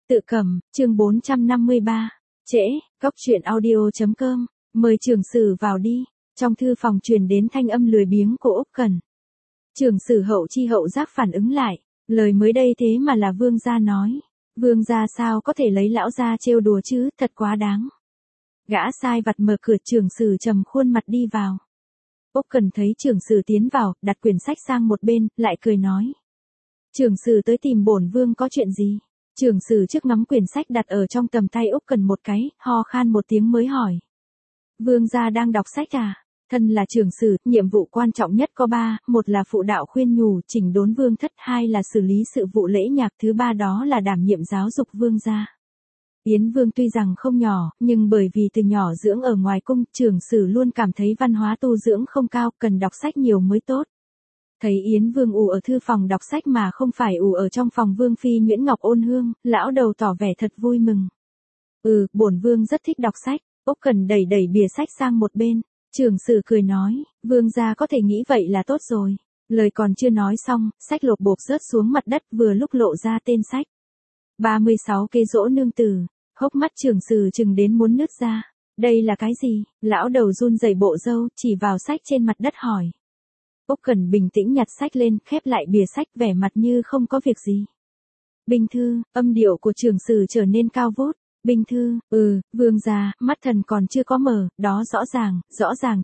Tự cầm, chương 453. Trễ, cóc truyện audio.com, mời trưởng sử vào đi. Trong thư phòng truyền đến thanh âm lười biếng của Úc Cẩn. Trưởng sử Hậu Chi hậu giác phản ứng lại, lời mới đây thế mà là Vương gia nói. Vương gia sao có thể lấy lão gia trêu đùa chứ, thật quá đáng. Gã sai vặt mở cửa, trưởng sử trầm khuôn mặt đi vào. Úc Cẩn thấy trưởng sử tiến vào, đặt quyển sách sang một bên, lại cười nói: "Trưởng sử tới tìm bổn vương có chuyện gì?" Trưởng sử trước ngắm quyển sách đặt ở trong tầm tay Úc Cẩn một cái, ho khan một tiếng mới hỏi: "Vương gia đang đọc sách à?" Thân là trưởng sử, nhiệm vụ quan trọng nhất có 3, một là phụ đạo khuyên nhủ, chỉnh đốn vương thất, 2 là xử lý sự vụ lễ nhạc, thứ 3 đó là đảm nhiệm giáo dục vương gia. Yến Vương tuy rằng không nhỏ, nhưng bởi vì từ nhỏ dưỡng ở ngoài cung, trưởng sử luôn cảm thấy văn hóa tu dưỡng không cao, cần đọc sách nhiều mới tốt. Thấy Yến Vương ù ở thư phòng đọc sách mà không phải ù ở trong phòng Vương phi Nguyễn Ngọc Ôn Hương, lão đầu tỏ vẻ thật vui mừng. Bổn vương rất thích đọc sách." Úc Cẩn đẩy bìa sách sang một bên. Trưởng sử cười nói: "Vương gia có thể nghĩ vậy là tốt rồi." Lời còn chưa nói xong, sách lộp bộp rớt xuống mặt đất, vừa lúc lộ ra tên sách. 36 kế dỗ nương tử. Hốc mắt trưởng sử trừng đến muốn nứt ra. Đây là cái gì? Lão đầu run rẩy bộ râu, chỉ vào sách trên mặt đất hỏi. Úc Cẩn bình tĩnh nhặt sách lên, khép lại bìa sách, vẻ mặt như không có việc gì. "Binh thư." Âm điệu của trưởng sử trở nên cao vút. "Binh thư, vương gia." Mắt thần còn chưa có mở, đó rõ ràng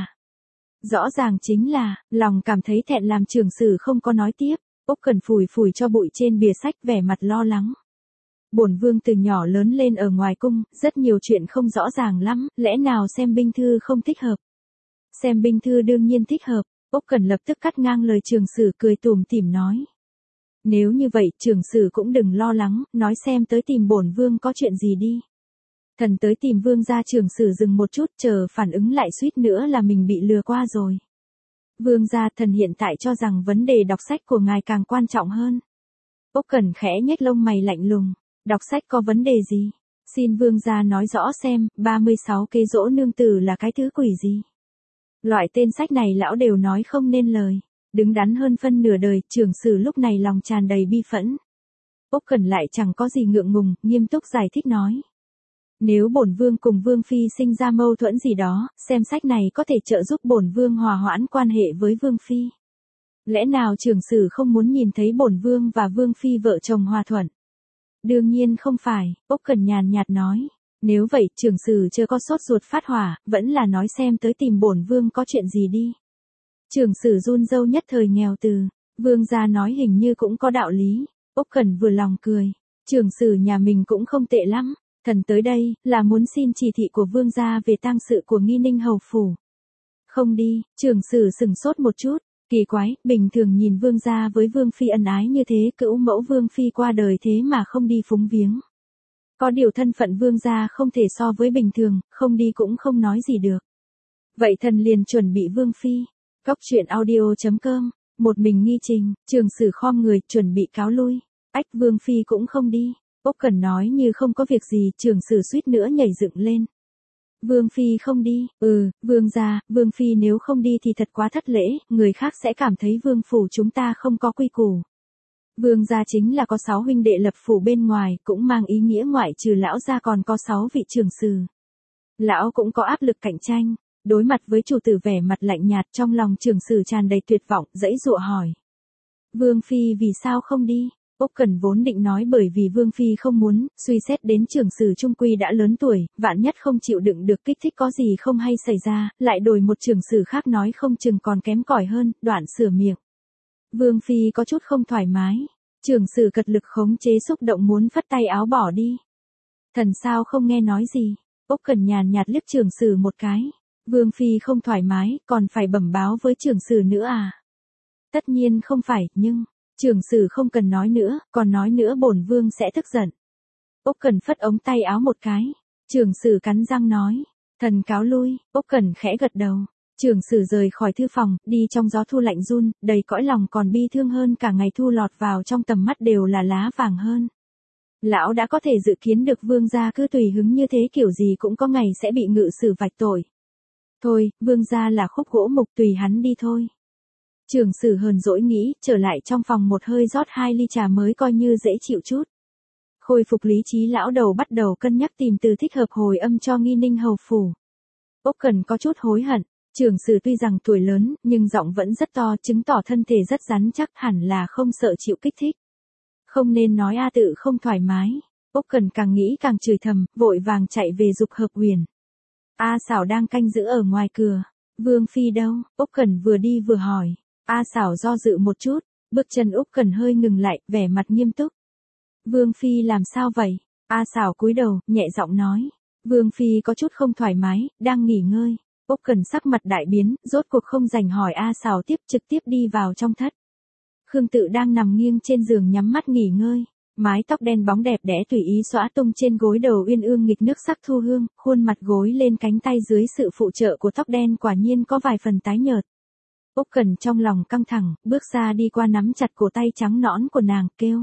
chính là, lòng cảm thấy thẹn làm trưởng sử không có nói tiếp. Úc Cẩn phủi cho bụi trên bìa sách, vẻ mặt lo lắng. Bổn vương từ nhỏ lớn lên ở ngoài cung, rất nhiều chuyện không rõ ràng lắm, lẽ nào xem binh thư không thích hợp? Xem binh thư đương nhiên thích hợp. Úc Cẩn lập tức cắt ngang lời trưởng sử, cười tủm tỉm nói: "Nếu như vậy, trưởng sử cũng đừng lo lắng, nói xem tới tìm bổn vương có chuyện gì đi." Thần tới tìm vương gia. Trưởng sử dừng một chút, chờ phản ứng lại suýt nữa là mình bị lừa qua rồi. "Vương gia, thần hiện tại cho rằng vấn đề đọc sách của ngài càng quan trọng hơn." Úc Cẩn khẽ nhếch lông mày lạnh lùng. "Đọc sách có vấn đề gì? Xin vương gia nói rõ xem, 36 kế dỗ nương tử là cái thứ quỷ gì?" Loại tên sách này lão đều nói không nên lời. Đứng đắn hơn phân nửa đời, trưởng sử lúc này lòng tràn đầy bi phẫn. Úc Cẩn lại chẳng có gì ngượng ngùng, nghiêm túc giải thích nói: "Nếu bổn vương cùng vương phi sinh ra mâu thuẫn gì đó, xem sách này có thể trợ giúp bổn vương hòa hoãn quan hệ với vương phi. Lẽ nào trưởng sử không muốn nhìn thấy bổn vương và vương phi vợ chồng hòa thuận?" "Đương nhiên không phải." Úc Cẩn nhàn nhạt nói. "Nếu vậy, trưởng sử chớ có sốt ruột phát hỏa, vẫn là nói xem tới tìm bổn vương có chuyện gì đi." Trưởng sử run râu nhất thời nghèo từ. Vương gia nói hình như cũng có đạo lý. Úc Cẩn vừa lòng cười. Trưởng sử nhà mình cũng không tệ lắm. Thần tới đây, là muốn xin chỉ thị của vương gia về tang sự của Nghi Ninh hầu phủ. Không đi. Trưởng sử sững sốt một chút. Kỳ quái, bình thường nhìn vương gia với vương phi ân ái như thế, cữu mẫu vương phi qua đời thế mà không đi phúng viếng. Có điều thân phận vương gia không thể so với bình thường, không đi cũng không nói gì được. Vậy thần liền chuẩn bị vương phi. Cóc truyện audio.com, một mình nghi trình. Trưởng sử khom người, chuẩn bị cáo lui. Ách, vương phi cũng không đi. Úc Cẩn nói như không có việc gì. Trưởng sử suýt nữa nhảy dựng lên. Vương phi không đi? Vương gia, vương phi nếu không đi thì thật quá thất lễ, người khác sẽ cảm thấy vương phủ chúng ta không có quy củ. Vương gia chính là có 6 huynh đệ lập phủ bên ngoài, cũng mang ý nghĩa ngoại trừ lão gia còn có 6 vị trưởng sử. Lão cũng có áp lực cạnh tranh." Đối mặt với chủ tử vẻ mặt lạnh nhạt, trong lòng trưởng sử tràn đầy tuyệt vọng, giãy giụa hỏi: "Vương phi vì sao không đi?" Úc Cẩn vốn định nói bởi vì vương phi không muốn, suy xét đến trưởng sử trung quy đã lớn tuổi, vạn nhất không chịu đựng được kích thích có gì không hay xảy ra, lại đổi một trưởng sử khác nói không chừng còn kém cỏi hơn, đoạn sửa miệng. Vương phi có chút không thoải mái. Trưởng sử cật lực khống chế xúc động muốn phất tay áo bỏ đi. "Thần sao không nghe nói gì?" Úc Cẩn nhàn nhạt liếc trưởng sử một cái. "Vương phi không thoải mái, còn phải bẩm báo với trưởng sử nữa à?" "Tất nhiên không phải, nhưng..." "Trưởng sử không cần nói nữa, còn nói nữa bổn vương sẽ tức giận." Úc Cẩn phất ống tay áo một cái. Trưởng sử cắn răng nói: "Thần cáo lui." Úc Cẩn khẽ gật đầu. Trưởng sử rời khỏi thư phòng, đi trong gió thu lạnh run, đầy cõi lòng còn bi thương hơn cả ngày thu lọt vào trong tầm mắt đều là lá vàng hơn. Lão đã có thể dự kiến được vương gia cứ tùy hứng như thế kiểu gì cũng có ngày sẽ bị ngự sử vạch tội. Thôi, vương gia là khúc gỗ mục, tùy hắn đi thôi. Trưởng sử hờn dỗi nghĩ, trở lại trong phòng một hơi rót 2 ly trà mới coi như dễ chịu chút. Khôi phục lý trí lão đầu bắt đầu cân nhắc tìm từ thích hợp hồi âm cho Nghi Ninh hầu phủ. Úc Cần có chút hối hận, trưởng sử tuy rằng tuổi lớn, nhưng giọng vẫn rất to, chứng tỏ thân thể rất rắn chắc, hẳn là không sợ chịu kích thích. Không nên nói A Tự không thoải mái. Úc Cần càng nghĩ càng chửi thầm, vội vàng chạy về giục Hợp Huyền. A Xảo đang canh giữ ở ngoài cửa. Vương phi đâu? Úc Cần vừa đi vừa hỏi. A Xảo do dự một chút, bước chân Úc Cần hơi ngừng lại, vẻ mặt nghiêm túc. Vương phi làm sao vậy? A Xảo cúi đầu, nhẹ giọng nói. Vương phi có chút không thoải mái, đang nghỉ ngơi. Úc Cần sắc mặt đại biến, rốt cuộc không dành hỏi A Xảo tiếp, trực tiếp đi vào trong thất. Khương Tự đang nằm nghiêng trên giường nhắm mắt nghỉ ngơi. Mái tóc đen bóng đẹp đẽ tùy ý xõa tung trên gối đầu uyên ương nghịch nước sắc thu hương, khuôn mặt gối lên cánh tay dưới sự phụ trợ của tóc đen quả nhiên có vài phần tái nhợt. Úc Cần trong lòng căng thẳng, bước ra đi qua nắm chặt cổ tay trắng nõn của nàng, kêu.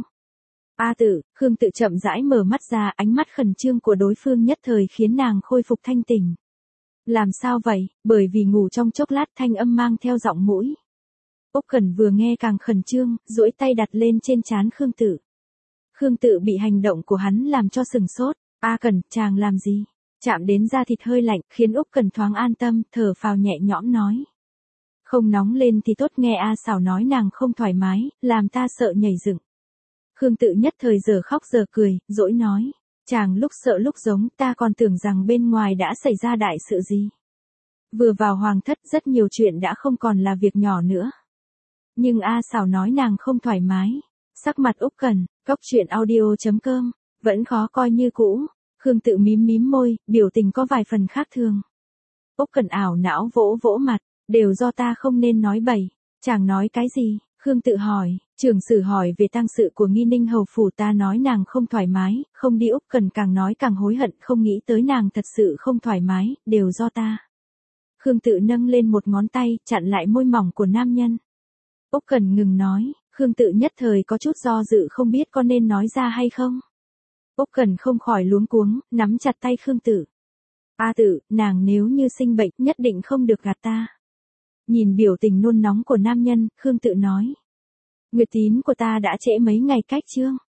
A Tự. Khương Tự chậm rãi mở mắt ra, ánh mắt khẩn trương của đối phương nhất thời khiến nàng khôi phục thanh tỉnh. Làm sao vậy? Bởi vì ngủ trong chốc lát thanh âm mang theo giọng mũi. Úc Cần vừa nghe càng khẩn trương, duỗi tay đặt lên trên trán Khương Tự. Khương Tự bị hành động của hắn làm cho sừng sốt. A Cần, chàng làm gì? Chạm đến da thịt hơi lạnh, khiến Úc Cần thoáng an tâm, thở phào nhẹ nhõm nói. Không nóng lên thì tốt, nghe A Xảo nói nàng không thoải mái, làm ta sợ nhảy dựng. Khương Tự nhất thời giờ khóc giờ cười, dỗi nói. Chàng lúc sợ lúc giống, ta còn tưởng rằng bên ngoài đã xảy ra đại sự gì. Vừa vào hoàng thất rất nhiều chuyện đã không còn là việc nhỏ nữa. Nhưng A Xảo nói nàng không thoải mái. Sắc mặt Úc Cần, coctruyện.audio.com, vẫn khó coi như cũ. Khương Tự mím mím môi, biểu tình có vài phần khác thường. Úc Cần ảo não vỗ vỗ mặt, đều do ta không nên nói bậy. Chàng nói cái gì? Khương Tự hỏi, trưởng sử hỏi về tang sự của Nghi Ninh hầu phủ, ta nói nàng không thoải mái, không đi. Úc Cần càng nói càng hối hận, không nghĩ tới nàng thật sự không thoải mái, đều do ta. Khương Tự nâng lên một ngón tay, chặn lại môi mỏng của nam nhân. Úc Cần ngừng nói. Khương Tự nhất thời có chút do dự không biết có nên nói ra hay không. Úc Cần không khỏi luống cuống, nắm chặt tay Khương Tự. A Tự, nàng nếu như sinh bệnh nhất định không được gạt ta. Nhìn biểu tình nôn nóng của nam nhân, Khương Tự nói. Nguyệt tín của ta đã trễ mấy ngày cách chương.